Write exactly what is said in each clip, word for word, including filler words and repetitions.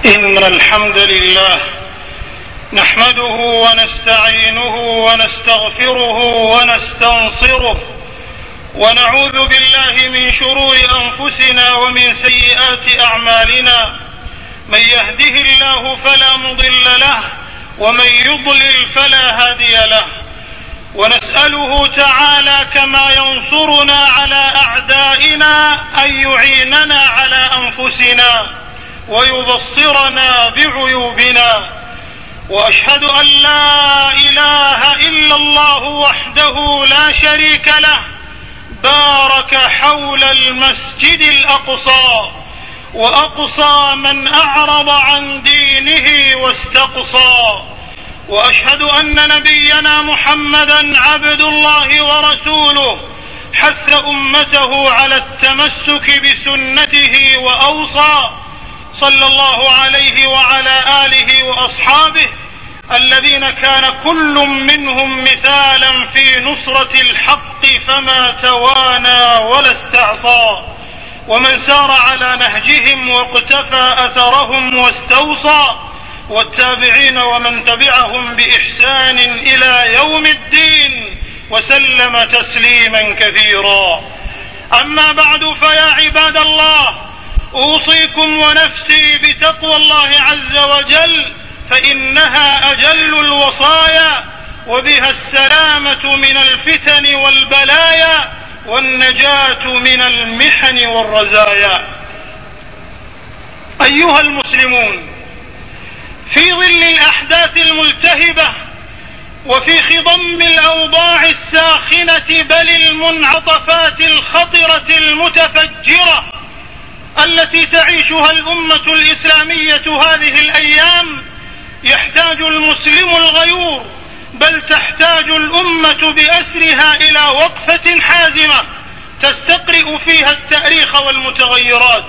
إن الحمد لله نحمده ونستعينه ونستغفره ونستنصره ونعوذ بالله من شرور أنفسنا ومن سيئات أعمالنا. من يهده الله فلا مضل له ومن يضلل فلا هادي له، ونسأله تعالى كما ينصرنا على أعدائنا أن يعيننا على أنفسنا ويبصرنا بعيوبنا. وأشهد أن لا إله إلا الله وحده لا شريك له بارك حول المسجد الأقصى وأقصى من أعرض عن دينه واستقصى. وأشهد أن نبينا محمدا عبد الله ورسوله حث أمته على التمسك بسنته وأوصى صلى الله عليه وعلى آله وأصحابه الذين كان كل منهم مثالا في نصرة الحق فما توانى ولا استعصى، ومن سار على نهجهم واقتفى أثرهم واستوصى، والتابعين ومن تبعهم بإحسان إلى يوم الدين وسلم تسليما كثيرا. أما بعد، فيا عباد الله، أوصيكم ونفسي بتقوى الله عز وجل، فإنها أجل الوصايا وبها السلامة من الفتن والبلايا والنجاة من المحن والرزايا. أيها المسلمون، في ظل الأحداث الملتهبة وفي خضم الأوضاع الساخنة بل المنعطفات الخطرة المتفجرة التي تعيشها الأمة الإسلامية هذه الأيام، يحتاج المسلم الغيور بل تحتاج الأمة بأسرها إلى وقفة حازمة تستقرئ فيها التاريخ والمتغيرات،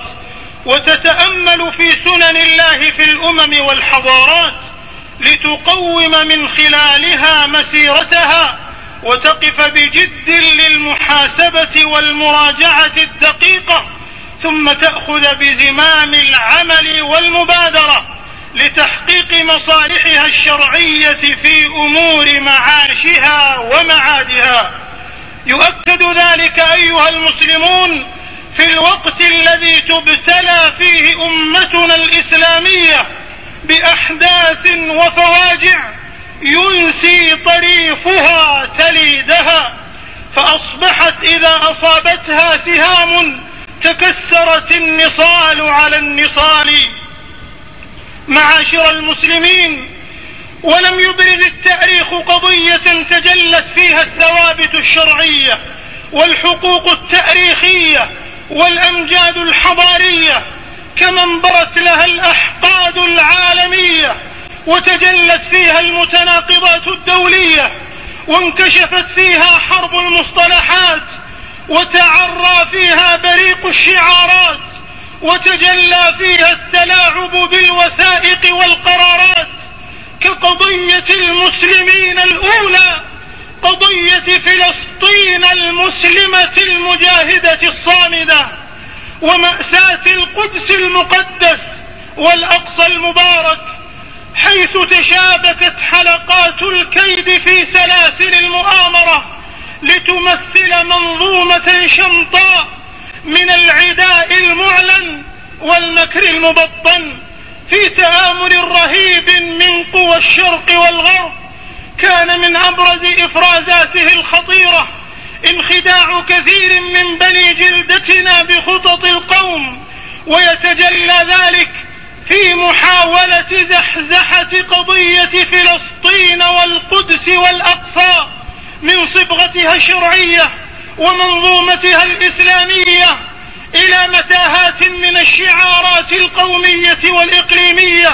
وتتأمل في سنن الله في الأمم والحضارات لتقوم من خلالها مسيرتها، وتقف بجد للمحاسبة والمراجعة الدقيقة، ثم تأخذ بزمام العمل والمبادرة لتحقيق مصالحها الشرعية في أمور معاشها ومعادها. يؤكد ذلك أيها المسلمون في الوقت الذي تبتلى فيه أمتنا الإسلامية بأحداث وفواجع ينسي طريفها تليدها، فأصبحت إذا أصابتها سهام تكسرت النصال على النصال. معاشر المسلمين، ولم يبرز التاريخ قضية تجلت فيها الثوابت الشرعية والحقوق التاريخية والأمجاد الحضارية كما انبرت لها الأحقاد العالمية، وتجلت فيها المتناقضات الدولية، وانكشفت فيها حرب المصطلحات، وتعرى فيها بريق الشعارات، وتجلى فيها التلاعب بالوثائق والقرارات، كقضية المسلمين الأولى، قضية فلسطين المسلمة المجاهدة الصامدة، ومأساة القدس المقدس والأقصى المبارك، حيث تشابكت حلقات الكيد في سلاسل المؤامرة لتمثل منظومة شمطاء من العداء المعلن والمكر المبطن في تآمر رهيب من قوى الشرق والغرب. كان من أبرز إفرازاته الخطيرة انخداع كثير من بني جلدتنا بخطط القوم، ويتجلى ذلك في محاولة زحزحة قضية فلسطين والقدس والأقصى من صبغتها الشرعية ومنظومتها الإسلامية إلى متاهات من الشعارات القومية والإقليمية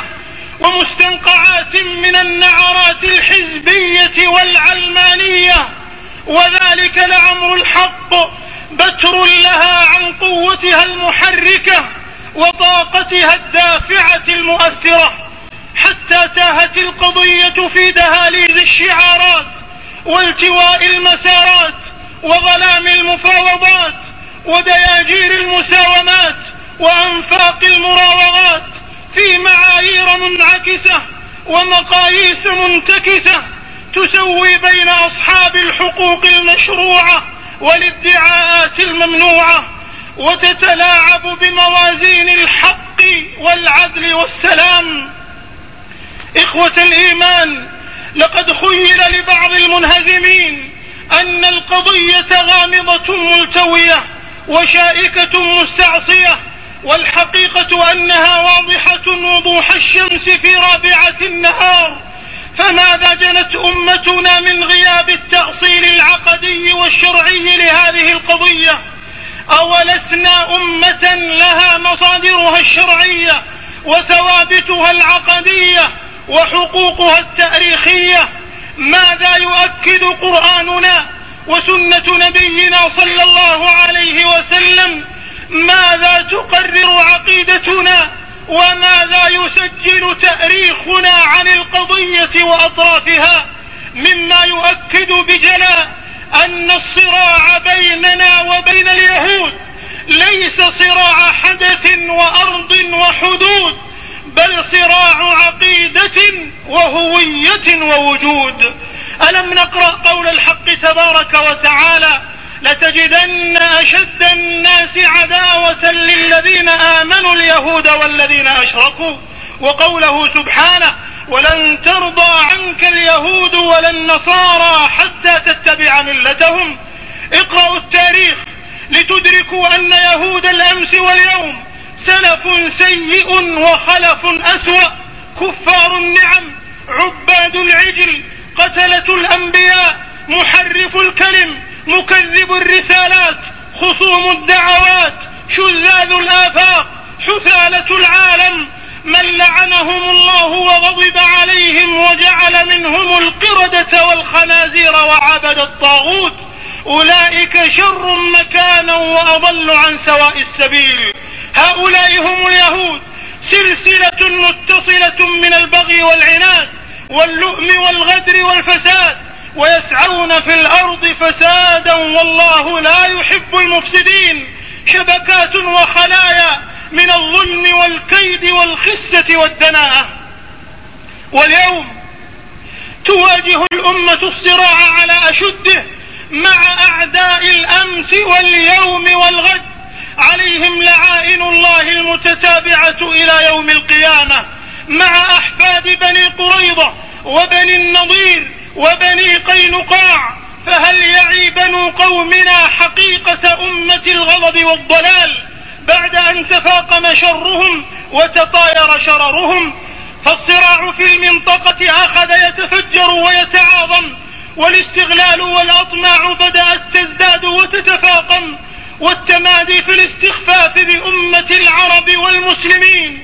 ومستنقعات من النعرات الحزبية والعلمانية، وذلك لعمر الحق بتر لها عن قوتها المحركة وطاقتها الدافعة المؤثرة، حتى تاهت القضية في دهاليز الشعارات والتواء المسارات وظلام المفاوضات ودياجير المساومات وأنفاق المراوغات في معايير معايير منعكسة ومقاييس منتكسة تسوي بين أصحاب الحقوق المشروعة والادعاءات الممنوعة، وتتلاعب بموازين الحق والعدل والسلام. إخوة الإيمان، لقد خيل لبعض المنهزمين أن القضية غامضة ملتوية وشائكة مستعصية، والحقيقة أنها واضحة وضوح الشمس في رابعة النهار. فماذا جنت أمتنا من غياب التأصيل العقدي والشرعي لهذه القضية؟ أولسنا أمة لها مصادرها الشرعية وثوابتها العقدية وحقوقها التاريخية؟ ماذا يؤكد قرآننا وسنة نبينا صلى الله عليه وسلم؟ ماذا تقرر عقيدتنا؟ وماذا يسجل تاريخنا عن القضية وأطرافها؟ مما يؤكد بجلاء أن الصراع بيننا وبين اليهود ليس صراع حدث وأرض وحدود، بل صراع عقيدة وهوية ووجود. ألم نقرأ قول الحق تبارك وتعالى: لتجدن أشد الناس عداوة للذين آمنوا اليهود والذين أشركوا، وقوله سبحانه: ولن ترضى عنك اليهود ولا النصارى حتى تتبع ملتهم. اقرأوا التاريخ لتدركوا أن يهود الأمس واليوم سلف سيء وخلف أسوأ، كفار النعم، عباد العجل، قتلة الأنبياء، محرف الكلم، مكذب الرسالات، خصوم الدعوات، شذاذ الآفاق، حثالة العالم، من لعنهم الله وغضب عليهم وجعل منهم القردة والخنازير وعبد الطاغوت. أولئك شر مكانا وأضل عن سواء السبيل. هؤلاء هم اليهود، سلسلة متصلة من البغي والعناد واللؤم والغدر والفساد، ويسعون في الأرض فسادا والله لا يحب المفسدين. شبكات وخلايا من الظلم والكيد والخسة والدناءة. واليوم تواجه الأمة الصراع على أشده مع أعداء الأمس واليوم والغد، عليهم لعائن الله المتتابعة إلى يوم القيامة، مع أحفاد بني قريظة وبني النضير وبني قينقاع. فهل يعي بنو قومنا حقيقة أمة الغضب والضلال بعد أن تفاقم شرهم وتطاير شررهم؟ فالصراع في المنطقة أخذ يتفجر ويتعاظم، والاستغلال والأطماع بدأت تزداد وتتفاقم، والتمادي في الاستخفاف بأمة العرب والمسلمين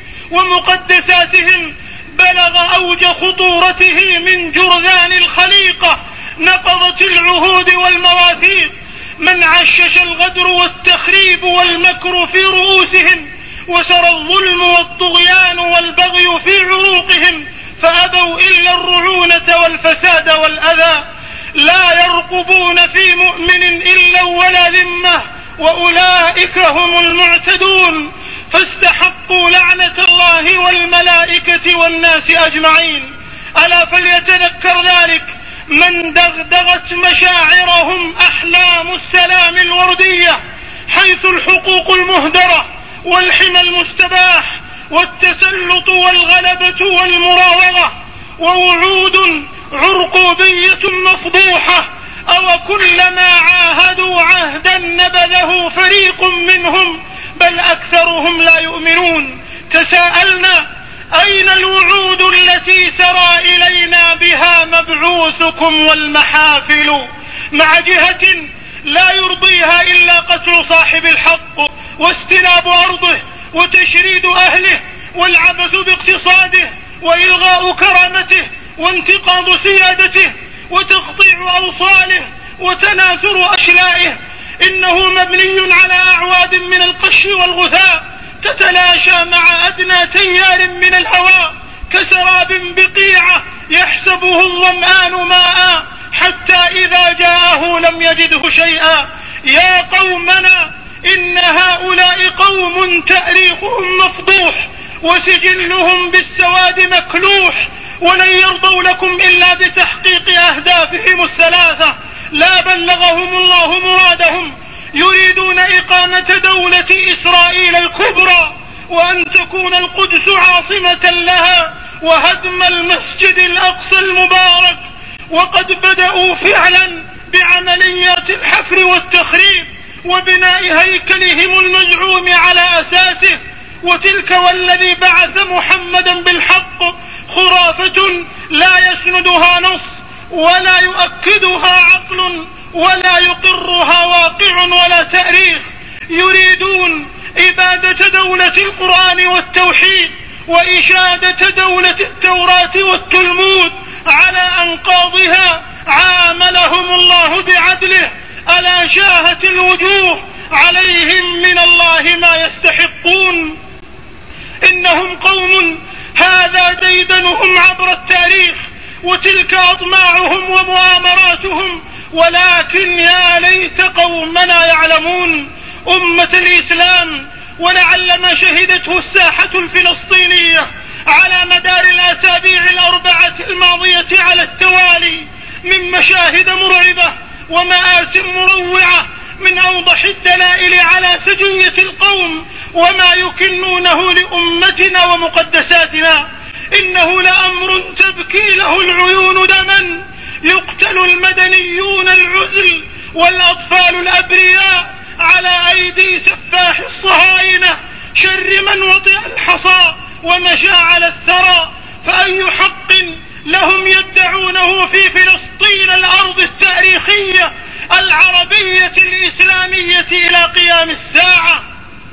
ومقدساتهم بلغ أوج خطورته من جرذان الخليقة نقضت العهود والمواثيق. من عشش الغدر والتخريب والمكر في رؤوسهم، وسرى الظلم والطغيان والبغي في عروقهم، فأبوا إلا الرعونة والفساد والأذى. لا يرقبون في مؤمن إلا ولا ذمة، وأولئك هم المعتدون، فاستحقوا لعنة الله والملائكة والناس أجمعين. ألا فليتذكر ذلك من دغدغت مشاعرهم أحلام السلام الوردية، حيث الحقوق المهدرة والحمى المستباح والتسلط والغلبة والمراوغة ووعود عرقوبية مفضوحة. أو كلما عاهدوا عهدا نبذه فريق منهم، بل أكثرهم لا يؤمنون. تساءلنا: أين الوعود التي سرى إلينا بها مبعوثكم والمحافل؟ مع جهة لا يرضيها إلا قتل صاحب الحق واستلاب أرضه وتشريد أهله والعبث باقتصاده وإلغاء كرامته وانتقاض سيادته وتقطيع أوصاله وتناثر أشلائه. إنه مبني على أعواد من القش والغثاء تتلاشى مع أدنى تيار من الهواء، كسراب بقيعة يحسبه الظمآن ماء حتى إذا جاءه لم يجده شيئا. يا قومنا، إن هؤلاء قوم تاريخهم مفضوح وسجلهم بالسواد العباد مكلوح، ولن يرضوا لكم إلا بتحقيق أهدافهم الثلاثة. لا بلغهم الله مرادهم. يريدون إقامة دولة إسرائيل الكبرى، وأن تكون القدس عاصمة لها، وهدم المسجد الأقصى المبارك. وقد بدأوا فعلا بعمليات الحفر والتخريب وبناء هيكلهم المزعوم على أساسه. وتلك والذي بعث محمدا بالحق خرافة لا يسندها نص ولا يؤكدها عقل ولا يقرها واقع ولا تاريخ. يريدون إبادة دولة القرآن والتوحيد وإشادة دولة التوراة والتلمود على أنقاضها. عاملهم الله بعدله، ألا شاهت الوجوه عليهم من الله ما يستحقون. إنهم قوم هذا ديدنهم عبر التاريخ، وتلك أطماعهم ومؤامراتهم، ولكن يا ليت قومنا يعلمون. أمة الإسلام، ولعل ما شهدته الساحة الفلسطينية على مدار الأسابيع الأربعة الماضية على التوالي من مشاهد مرعبة ومآسٍ مروعة من أوضح الدلائل على سجية القوم وما يكنونه لأمتنا ومقدساتنا. إنه لأمر تبكي له العيون دما. يقتل المدنيون العزل والأطفال الأبرياء على أيدي سفاح الصهاينة، شر من وطئ الحصى ومشى على الثرى. فأي حق لهم يدعونه في فلسطين الأرض التاريخية العربية الإسلامية إلى قيام الساعة،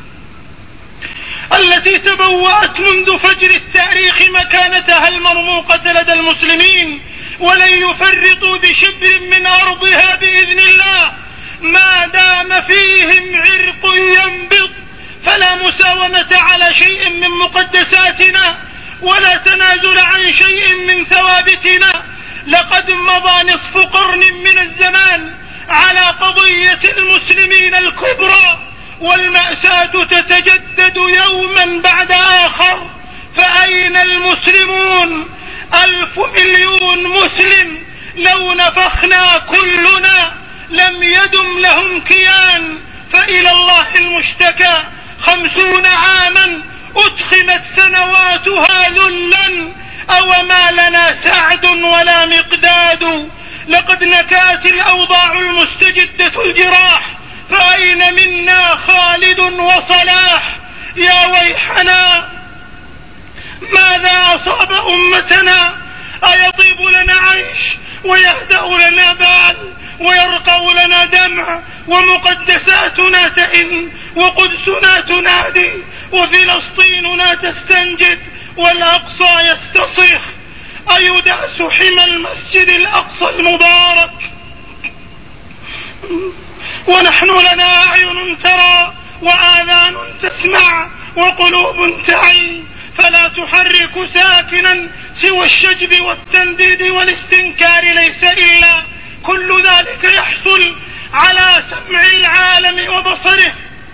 التي تبوأت منذ فجر التاريخ مكانتها المرموقة لدى المسلمين، ولن يفرطوا بشبر من أرضها بإذن الله ما دام فيهم عرق ينبض. فلا مساومة على شيء من مقدساتنا ولا تنازل عن شيء من ثوابتنا. لقد مضى نصف قرن من الزمان على قضية المسلمين الكبرى، والمأساة تتجدد يوما بعد آخر. فأين المسلمون؟ ألف مليون مسلم لو نفخنا كلنا لم يدم لهم كيان، فإلى الله المشتكى. خمسون عاما أدخمت سنواتها ذلا، أو ما لنا سعد ولا مقداد. لقد نكات الأوضاع المستجدة الجراح، فأين منا خالد وصلاح؟ يا ويحنا، ماذا أصاب أمتنا؟ أيطيب لنا عيش ويهدأ لنا بال ويرقى لنا دمع، ومقدساتنا تئن وقدسنا تنادي وفلسطيننا تستنجد والأقصى يستصرخ. أيداس حمى المسجد الأقصى المبارك ونحن لنا أعين ترى وآذان تسمع وقلوب تعي، فلا تحرك ساكنا سوى الشجب والتنديد والاستنكار. ليس إلا كل ذلك يحصل على سمع العالم وبصره،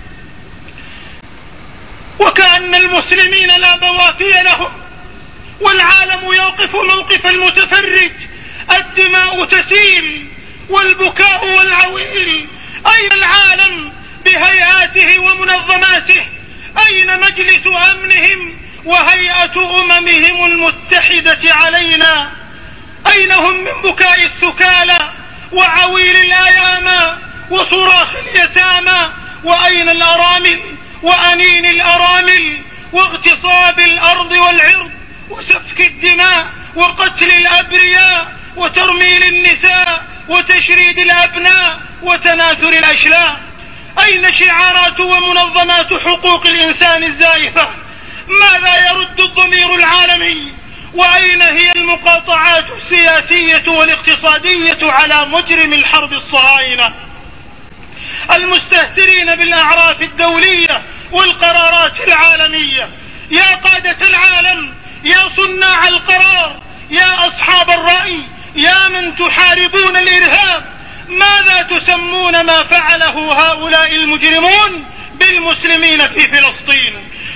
وكأن المسلمين لا بواكي لهم، والعالم يوقف موقف المتفرج. الدماء تسيل والبكاء والعويل. أين العالم بهيئاته ومنظماته؟ أين مجلس أمنهم وهيئة أممهم المتحدة علينا؟ أين هم من بكاء الثكالى وعويل الأيامى وصراخ اليتامى؟ وأين الأرامل وأنين الأرامل واغتصاب الأرض والعرض وسفك الدماء وقتل الأبرياء وترميل النساء وتشريد الأبناء وتناثر الأشلاء؟ أين شعارات ومنظمات حقوق الإنسان الزائفة؟ ماذا يرد الضمير العالمي؟ وأين هي المقاطعات السياسية والاقتصادية على مجرم الحرب الصهاينة المستهترين بالأعراف الدولية والقرارات العالمية؟ يا قادة العالم، يا صناع القرار، يا أصحاب الرأي، يا من تحاربون الإرهاب، ماذا تسمون ما فعله هؤلاء المجرمون بالمسلمين في فلسطين؟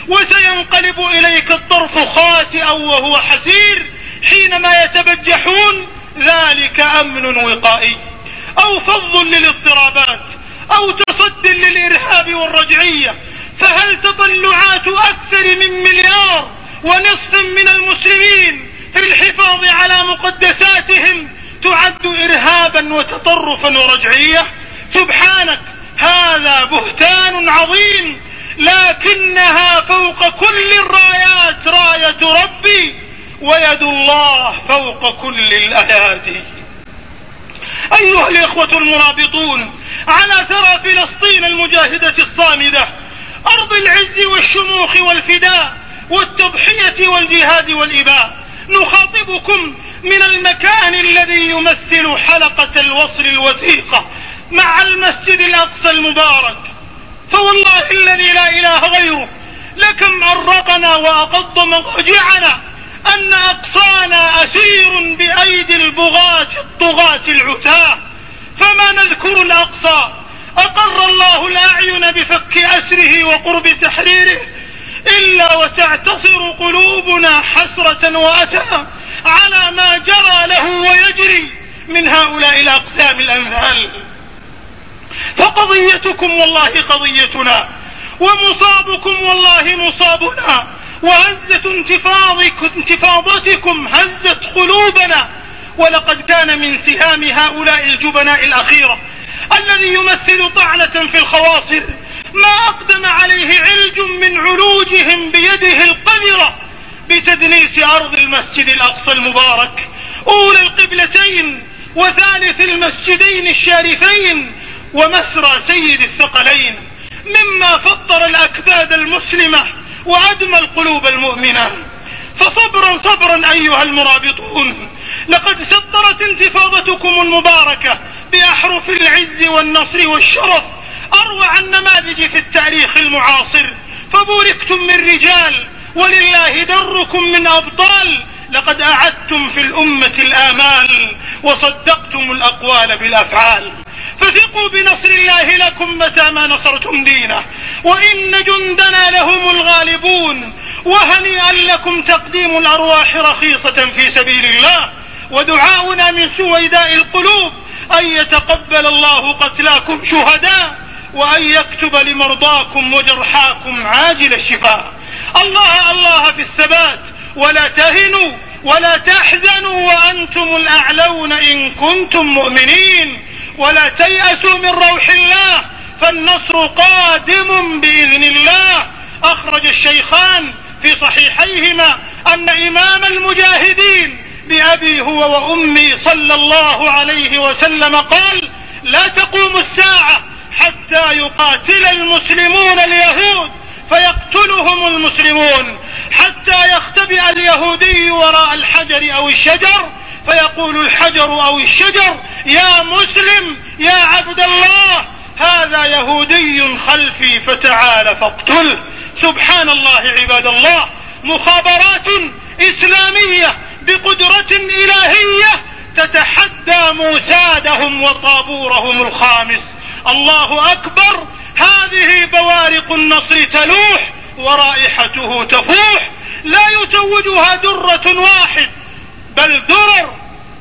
وسينقلب إليك الطرف خاسئا وهو حسير حينما يتبجحون. ذلك أمن وقائي أو فض للاضطرابات أو تصد للإرهاب والرجعية. فهل تطلعات أكثر من مليار ونصف من المسلمين في الحفاظ على مقدساتهم تعد إرهابا وتطرفا ورجعية؟ سبحانك، هذا بهتان عظيم، لكنها فوق كل الرايات راية ربي، ويد الله فوق كل الأيادي. أيها الإخوة المرابطون، على ثرى فلسطين المجاهدة الصامدة، أرض العز والشموخ والفداء والتضحية والجهاد والإباء، نخاطبكم من المكان الذي يمثل حلقة الوصل الوثيقة مع المسجد الأقصى المبارك. فوالله الذي لا إله غيره لكم أرقنا وأقض مضاجعنا أن أقصانا أسير بأيدي البغاة الطغاة العتاة. فما نذكر الأقصى أقر الله الأعين بفك أسره وقرب تحريره إلا وتعتصر قلوبنا حسرة وأسى على ما جرى له ويجري من هؤلاء الأقسام الأمثال. فقضيتكم والله قضيتنا، ومصابكم والله مصابنا، وهزة انتفاضتكم هزت قلوبنا. ولقد كان من سهام هؤلاء الجبناء الأخيرة الذي يمثل طعنة في الخواصر ما أقدم عليه علج من علوجهم بيده القذرة بتدنيس أرض المسجد الأقصى المبارك، أولى القبلتين وثالث المسجدين الشارفين ومسرى سيد الثقلين، مما فطر الأكباد المسلمة وأدمى القلوب المؤمنة. فصبرا صبرا أيها المرابطون، لقد سطرت انتفاضتكم المباركة بأحرف العز والنصر والشرف أروع النماذج في التاريخ المعاصر. فبوركتم من رجال، ولله دركم من أبطال. لقد أعدتم في الأمة الآمال وصدقتم الأقوال بالأفعال. فثقوا بنصر الله لكم متى ما نصرتم دينه، وإن جندنا لهم الغالبون. وهنيئا لكم تقديم الأرواح رخيصة في سبيل الله. ودعاؤنا من سويداء القلوب أن يتقبل الله قتلاكم شهداء، وأن يكتب لمرضاكم وجرحاكم عاجل الشفاء. الله الله في الثبات، ولا تهنوا ولا تحزنوا وأنتم الأعلون إن كنتم مؤمنين. ولا تيأسوا من روح الله، فالنصر قادم بإذن الله. أخرج الشيخان في صحيحيهما أن إمام المجاهدين بأبي هو وأمي صلى الله عليه وسلم قال: لا تقوم الساعة حتى يقاتل المسلمون اليهود فيقتلهم المسلمون، حتى يختبئ اليهودي وراء الحجر أو الشجر فيقول الحجر أو الشجر: يا مسلم يا عبد الله، هذا يهودي خلفي فتعال فاقتله. سبحان الله عباد الله، مخابرات إسلامية بقدرة إلهية تتحدى موسادهم وطابورهم الخامس. الله أكبر، هذه بوارق النصر تلوح ورائحته تفوح، لا يتوجها درة واحد بل درر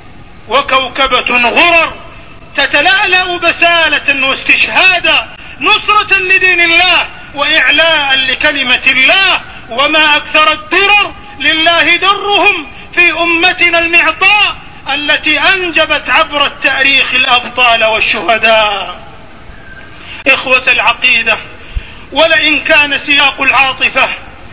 وكوكبة غرر، تتلألأ بسالة واستشهادا، نصرة لدين الله وإعلاء لكلمة الله. وما أكثر الدرر، لله درهم في أمتنا المعطاء التي أنجبت عبر التاريخ الأبطال والشهداء. إخوة العقيدة، ولئن كان سياق العاطفة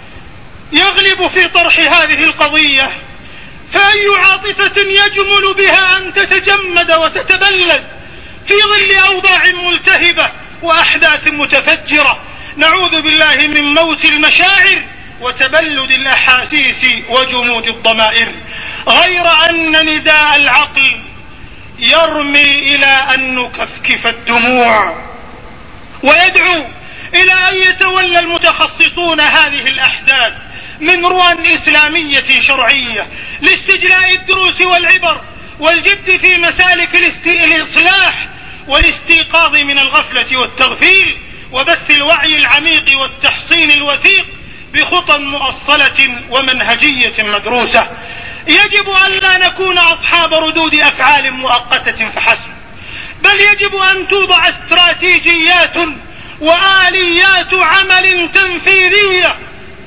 يغلب في طرح هذه القضية، فأي عاطفة يجمل بها أن تتجمد وتتبلد في ظل أوضاع ملتهبة وأحداث متفجرة؟ نعوذ بالله من موت المشاعر وتبلد الأحاسيس وجمود الضمائر، غير أن نداء العقل يرمي إلى أن نكفكف الدموع، ويدعو إلى أن يتولى المتخصصون هذه الأحداث من روى إسلامية شرعية لاستجلاء الدروس والعبر والجد في مسالك الإصلاح والاستيقاظ من الغفلة والتغفيل، وبث الوعي العميق والتحصين الوثيق بخطى مؤصلة ومنهجية مدروسة. يجب أن لا نكون أصحاب ردود أفعال مؤقتة فحسب، بل يجب أن توضع استراتيجيات وآليات عمل تنفيذية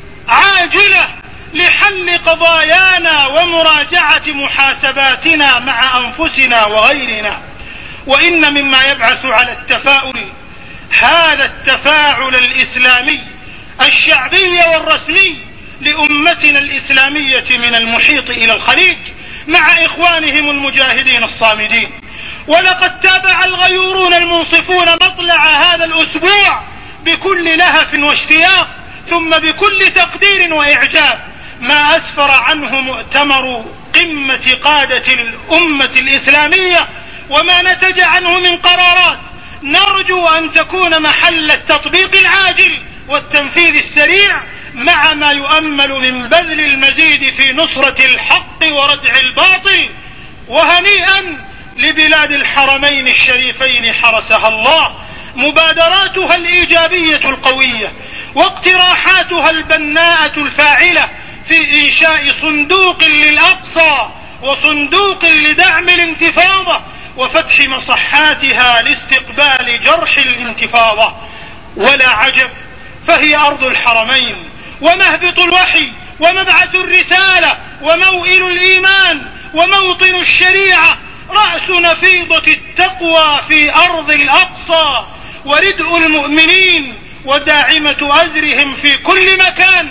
عاجلة لحل قضايانا ومراجعة محاسباتنا مع أنفسنا وغيرنا. وإن مما يبعث على التفاؤل هذا التفاعل الإسلامي الشعبي والرسمي لأمتنا الإسلامية من المحيط إلى الخليج مع إخوانهم المجاهدين الصامدين. ولقد تابع الغيورون المنصفون مطلع هذا الأسبوع بكل لهف واشتياق ثم بكل تقدير وإعجاب ما أسفر عنه مؤتمر قمة قادة الأمة الإسلامية وما نتج عنه من قرارات نرجو أن تكون محل التطبيق العاجل والتنفيذ السريع، مع ما يؤمل من بذل المزيد في نصرة الحق وردع الباطل. وهنيئا لبلاد الحرمين الشريفين حرسها الله، مبادراتها الإيجابية القوية واقتراحاتها البناءة الفاعلة في إنشاء صندوق للأقصى وصندوق لدعم الانتفاضة وفتح مصحاتها لاستقبال جرح الانتفاضة. ولا عجب، فهي أرض الحرمين ومهبط الوحي ومبعث الرسالة وموئل الإيمان وموطن الشريعة، رأس نفيضة التقوى في أرض الأقصى وردء المؤمنين وداعمة أزرهم في كل مكان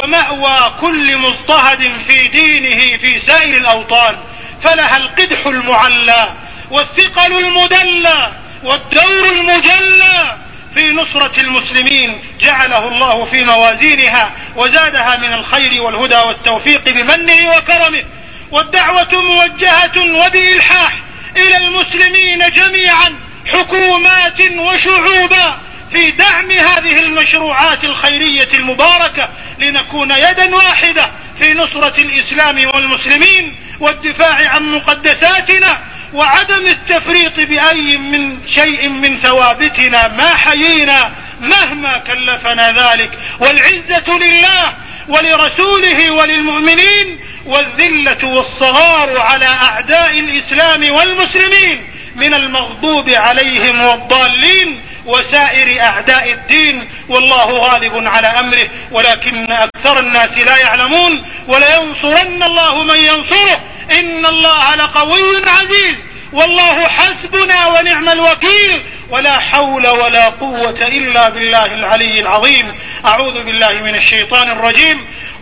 ومأوى كل مضطهد في دينه في سائر الأوطان. فلها القدح المعلى والثقل المدلى والدور المجلى في نصرة المسلمين، جعله الله في موازينها وزادها من الخير والهدى والتوفيق بمنه وكرمه. والدعوة موجهة وبإلحاح إلى المسلمين جميعا حكومات وشعوبا في دعم هذه المشروعات الخيرية المباركة، لنكون يدا واحدة في نصرة الإسلام والمسلمين والدفاع عن مقدساتنا وعدم التفريط بأي من شيء من ثوابتنا ما حيينا مهما كلفنا ذلك. والعزة لله ولرسوله وللمؤمنين، والذلة والصغار على أعداء الإسلام والمسلمين من المغضوب عليهم والضالين وسائر أعداء الدين. والله غالب على أمره ولكن أكثر الناس لا يعلمون. ولينصرن الله من ينصره إن الله لقوي عزيز، والله حسبنا ونعم الوكيل، ولا حول ولا قوة إلا بالله العلي العظيم. أعوذ بالله من الشيطان الرجيم.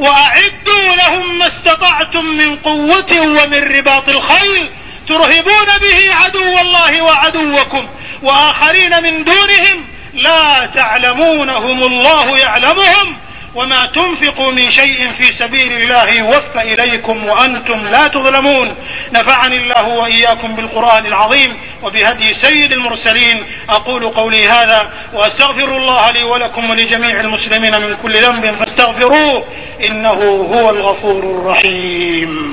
وأعدوا لهم ما استطعتم من قوة ومن رباط الخيل ترهبون به عدو الله وعدوكم وآخرين من دونهم لا تعلمونهم الله يعلمهم، وما تنفقوا من شيء في سبيل الله يوفى إليكم وأنتم لا تظلمون. نفعني الله وإياكم بالقرآن العظيم وبهدي سيد المرسلين. أقول قولي هذا وأستغفر الله لي ولكم ولجميع المسلمين من كل ذنب فاستغفروه إنه هو الغفور الرحيم.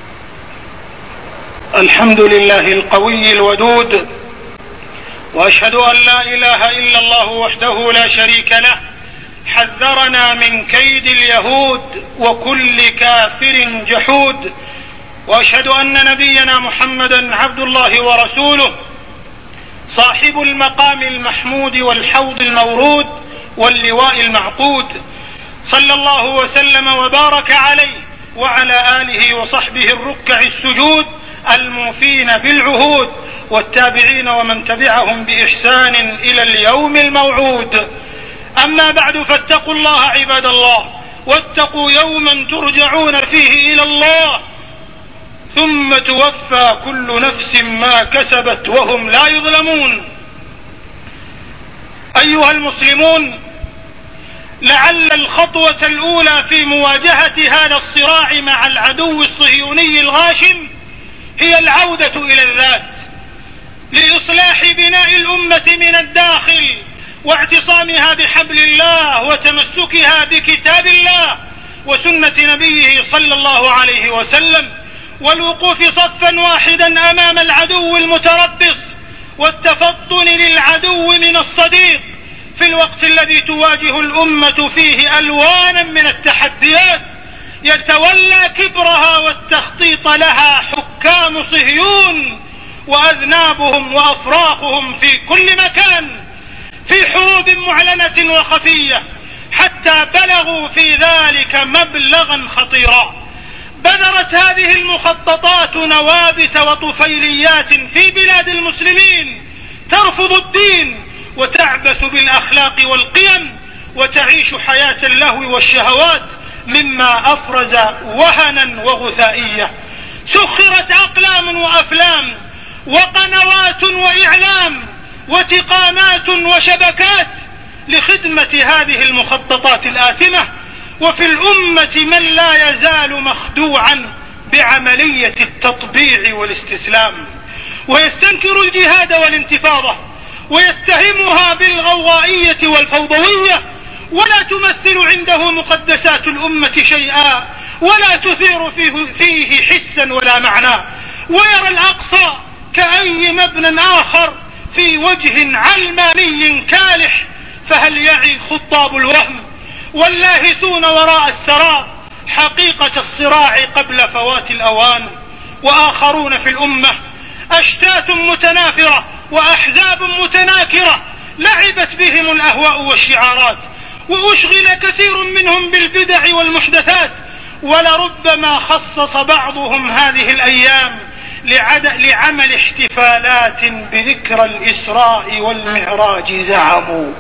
الحمد لله القوي الودود، وأشهد أن لا إله إلا الله وحده لا شريك له، حذرنا من كيد اليهود وكل كافر جحود. وأشهد أن نبينا محمدا عبد الله ورسوله، صاحب المقام المحمود والحوض المورود واللواء المعقود، صلى الله وسلم وبارك عليه وعلى آله وصحبه الركع السجود الموفين بالعهود، والتابعين ومن تبعهم بإحسان إلى اليوم الموعود. أما بعد، فاتقوا الله عباد الله، واتقوا يوما ترجعون فيه إلى الله ثم توفى كل نفس ما كسبت وهم لا يظلمون. أيها المسلمون، لعل الخطوة الأولى في مواجهة هذا الصراع مع العدو الصهيوني الغاشم هي العودة إلى الذات لإصلاح بناء الأمة من الداخل واعتصامها بحبل الله وتمسكها بكتاب الله وسنة نبيه صلى الله عليه وسلم، والوقوف صفا واحدا أمام العدو المتربص والتفطن للعدو من الصديق، في الوقت الذي تواجه الأمة فيه ألوانا من التحديات يتولى كبرها والتخطيط لها حكام صهيون وأذنابهم وأفراخهم في كل مكان في حروب معلنة وخفية، حتى بلغوا في ذلك مبلغا خطيرا. بذرت هذه المخططات نوابت وطفيليات في بلاد المسلمين ترفض الدين وتعبث بالأخلاق والقيم وتعيش حياة اللهو والشهوات، مما أفرز وهنا وغثائية. سخرت أقلام وأفلام وقنوات وإعلام وتقانات وشبكات لخدمة هذه المخططات الآثمة، وفي الأمة من لا يزال مخدوعا بعملية التطبيع والاستسلام، ويستنكر الجهاد والانتفاضة ويتهمها بالغوائية والفوضوية، ولا تمثل عنده مقدسات الأمة شيئا ولا تثير فيه, فيه حسا ولا معنى، ويرى الأقصى كأي مبنى آخر في وجه علماني كالح. فهل يعي خطاب الوهم واللاهثون وراء السراء حقيقة الصراع قبل فوات الأوان؟ وآخرون في الأمة أشتات متنافرة وأحزاب متناكرة لعبت بهم الأهواء والشعارات، وأشغل كثير منهم بالبدع والمحدثات، ولربما خصص بعضهم هذه الأيام لعمل احتفالات بذكرى الإسراء والمعراج زعموا.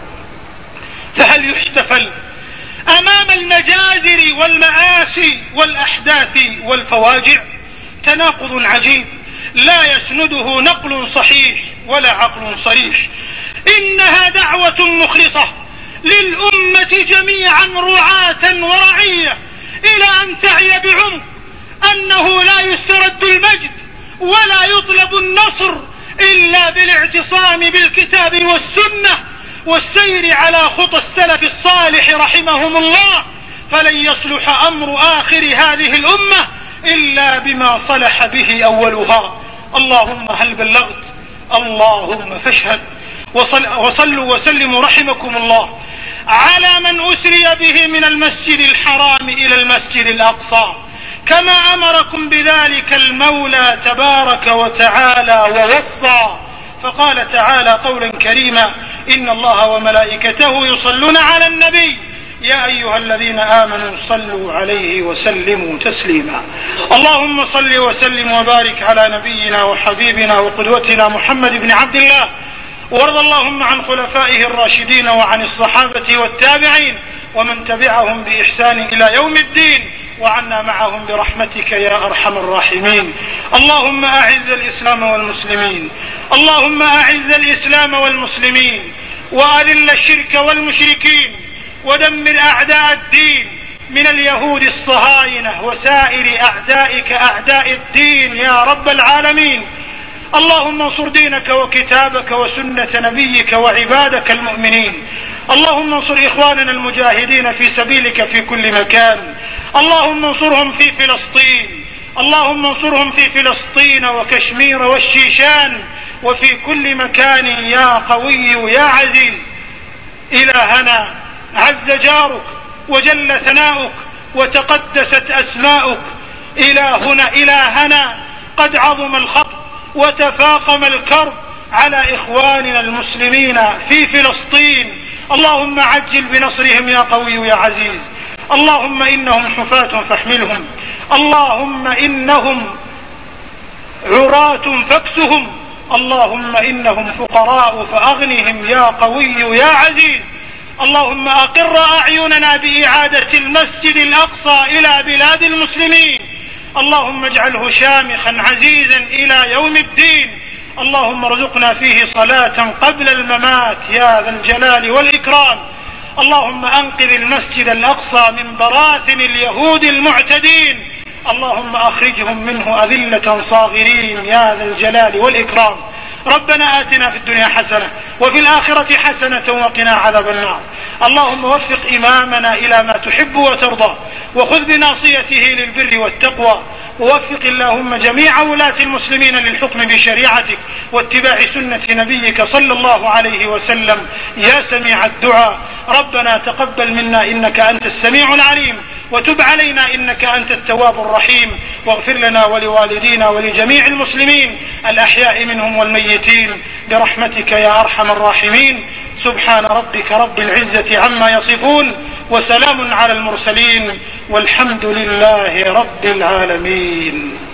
فهل يحتفل أمام المجازر والمآسي والأحداث والفواجع؟ تناقض عجيب لا يسنده نقل صحيح ولا عقل صريح. إنها دعوة مخلصة للأمة جميعا رعاة ورعية إلى أن تعي بعمق أنه لا يسترد المجد ولا يطلب النصر إلا بالاعتصام بالكتاب والسنة والسير على خطى السلف الصالح رحمهم الله. فلن يصلح أمر آخر هذه الأمة إلا بما صلح به أولها. اللهم هل بلغت؟ اللهم فاشهد. وصل وصلوا وسلموا رحمكم الله على من أسري به من المسجد الحرام إلى المسجد الأقصى، كما أمركم بذلك المولى تبارك وتعالى ووصى. فقال تعالى قولا كريما: إن الله وملائكته يصلون على النبي يا أيها الذين آمنوا صلوا عليه وسلموا تسليما. اللهم صل وسلم وبارك على نبينا وحبيبنا وقدوتنا محمد بن عبد الله، وارض اللهم عن خلفائه الراشدين وعن الصحابة والتابعين ومن تبعهم بإحسان إلى يوم الدين، وعنا معهم برحمتك يا أرحم الراحمين. اللهم أعز الإسلام والمسلمين، اللهم أعز الإسلام والمسلمين، وأذل الشرك والمشركين، ودمر أعداء الدين من اليهود الصهاينة وسائر أعدائك أعداء الدين يا رب العالمين. اللهم انصر دينك وكتابك وسنة نبيك وعبادك المؤمنين. اللهم انصر إخواننا المجاهدين في سبيلك في كل مكان. اللهم انصرهم في فلسطين، اللهم انصرهم في فلسطين وكشمير والشيشان وفي كل مكان يا قوي يا عزيز. إلهنا عز جارك وجل ثناؤك وتقدست أسماؤك، إلهنا إلهنا قد عظم الخطر وتفاقم الكرب على إخواننا المسلمين في فلسطين. اللهم عجل بنصرهم يا قوي يا عزيز. اللهم إنهم حفاة فاحملهم، اللهم إنهم عراة فاكسهم، اللهم إنهم فقراء فأغنهم يا قوي يا عزيز. اللهم أقر أعيننا بإعادة المسجد الأقصى إلى بلاد المسلمين، اللهم اجعله شامخا عزيزا إلى يوم الدين. اللهم ارزقنا فيه صلاة قبل الممات يا ذا الجلال والإكرام. اللهم أنقذ المسجد الأقصى من براثن اليهود المعتدين، اللهم أخرجهم منه أذلة صاغرين يا ذا الجلال والإكرام. ربنا آتنا في الدنيا حسنة وفي الآخرة حسنة وقنا عذاب النار. اللهم وفق إمامنا إلى ما تحب وترضى، وخذ بناصيته للبر والتقوى، ووفق اللهم جميع ولاة المسلمين للحكم بشريعتك واتباع سنة نبيك صلى الله عليه وسلم يا سميع الدعاء. ربنا تقبل منا إنك أنت السميع العليم، وتب علينا إنك أنت التواب الرحيم، واغفر لنا ولوالدينا ولجميع المسلمين الأحياء منهم والميتين برحمتك يا أرحم الراحمين. سبحان ربك رب العزة عما يصفون، وسلام على المرسلين، والحمد لله رب العالمين.